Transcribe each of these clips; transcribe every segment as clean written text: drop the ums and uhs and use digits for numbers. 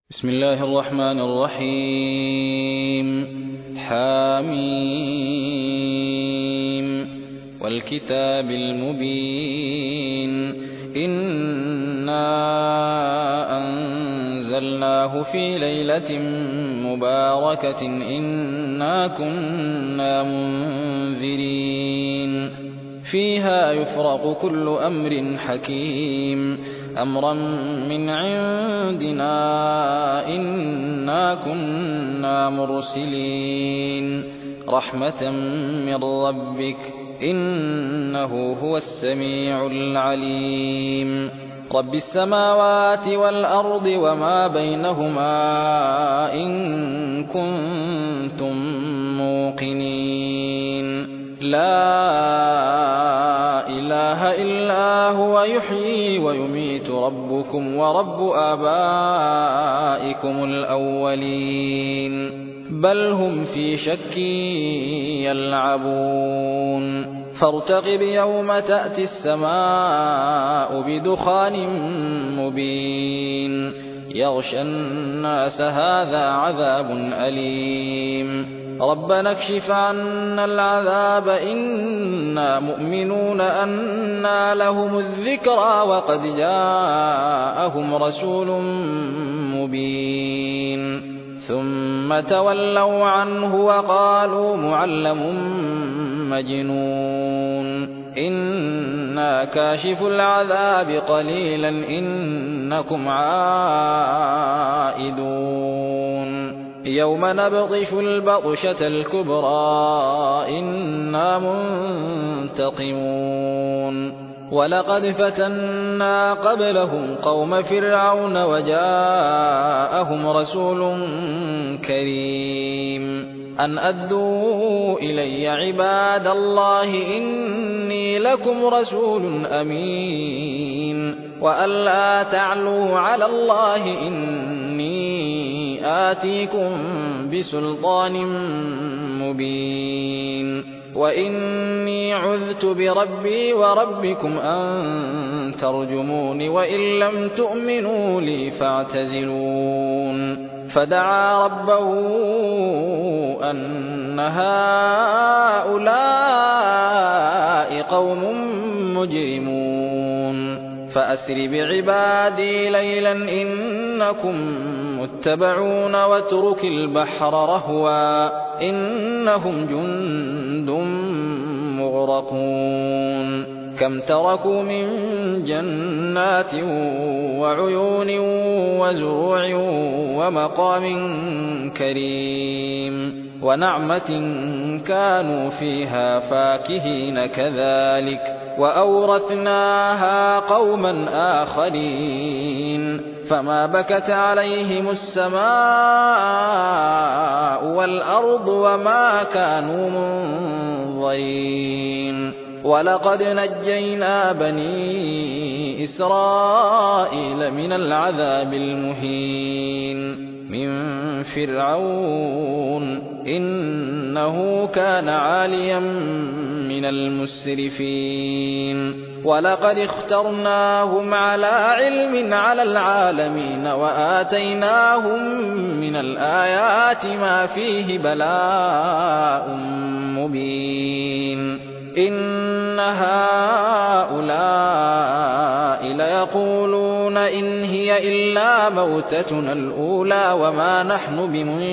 بسم الله الرحمن الرحيم حميم والكتاب المبين إنا أنزلناه في ليلة مباركة إنا كنا منذرين فيها يفرق كل أمر حكيم أمرا من عندنا إنا كنا مرسلين رحمة من ربك إنه هو السميع العليم رب السماوات والأرض وما بينهما إن كنتم موقنين لا إله إلا هو يحيي ويميت ربكم ورب آبائكم الأولين بل هم في شك يلعبون فارتقب يوم تأتي السماء بدخان مبين يغشى الناس هذا عذاب أليم ربنا اكشف عنا العذاب إنا مؤمنون أنى لهم الذكرى وقد جاءهم رسول مبين ثم تولوا عنه وقالوا معلم مجنون إنا كاشف العذاب قليلا إنكم عائدون يوم نبطش البطشة الكبرى إنا منتقمون ولقد فتنا قبلهم قوم فرعون وجاءهم رسول كريم أن أدوا إلي عباد الله إني لكم رسول أمين وأن لا تعلوا على الله إني آتيكم بسلطان مبين وإني عذت بربي وربكم أن ترجمون وإن لم تؤمنوا لي فاعتزلون فدعا ربه أن هؤلاء قوم مجرمون فأسر بعبادي ليلا إنكم متبعون واترك البحر رهوا إنهم جند مغرقون كم تركوا من جنات وعيون وزروع ومقام كريم ونعمة كانوا فيها فاكهين كذلك وأورثناها قوما آخرين فما بكت عليهم السماء والأرض وما كانوا منظرين ولقد نجينا بني إسرائيل من العذاب المهين من فرعون إنه كان عاليا من المسرفين ولقد اخترناهم على علم على العالمين وآتيناهم من الآيات ما فيه بلاء مبين إن هؤلاء ليقولون إن هي إلا موتتنا الأولى وما نحن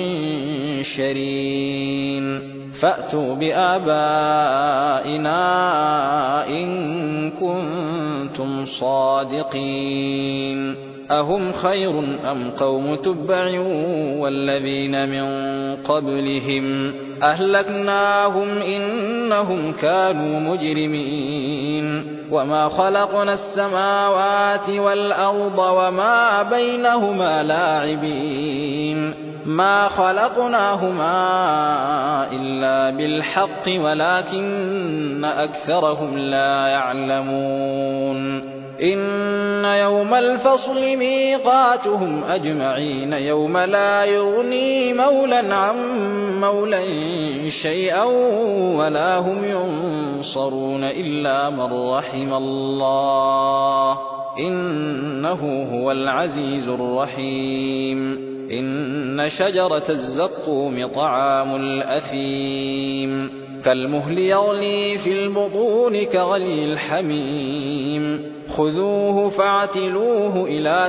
بمنشرين فأتوا بآبائنا إن كنتم صادقين أهم خير أم قوم تبع والذين من قبلهم أهلكناهم إنهم كانوا مجرمين وما خلقنا السماوات والأرض وما بينهما لاعبين ما خلقناهما إلا بالحق ولكن أكثرهم لا يعلمون إن يوم الفصل ميقاتهم أجمعين يوم لا يغني مولا عن مولا شيئا ولا هم ينصرون إلا من رحم الله إنه هو العزيز الرحيم إن شجرة الزقوم طعام الأثيم كالمهل يغلي في البطون كغلي الحميم خذوه فاعتلوه إلى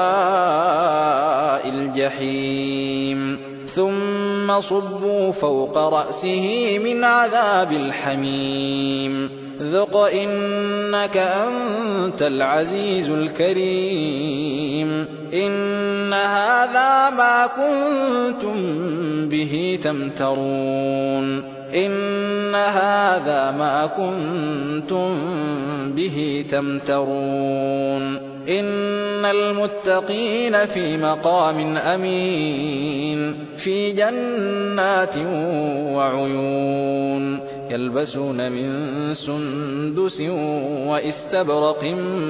سواء الجحيم ثم صبوا فوق رأسه من عذاب الحميم ذق إنك أنت العزيز الكريم إن هذا ما كنتم به تمترون إن هذا ما كنتم به تمترون إن المتقين في مقام أمين في جنات وعيون يلبسون من سندس وإستبرق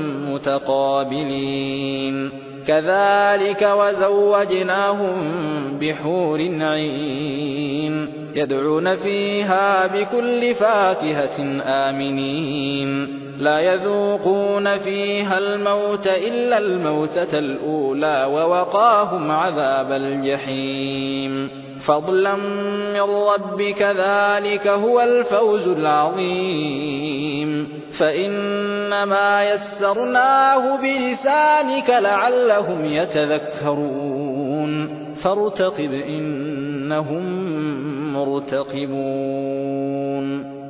متقابلين كذلك وزوجناهم بحور عين يدعون فيها بكل فاكهة آمنين لا يذوقون فيها الموت إلا الموتة الأولى ووقاهم عذاب الجحيم فضلا من ربك ذلك هو الفوز العظيم فإنما يسرناه بلسانك لعلهم يتذكرون فارتقب إنهم مرتقبون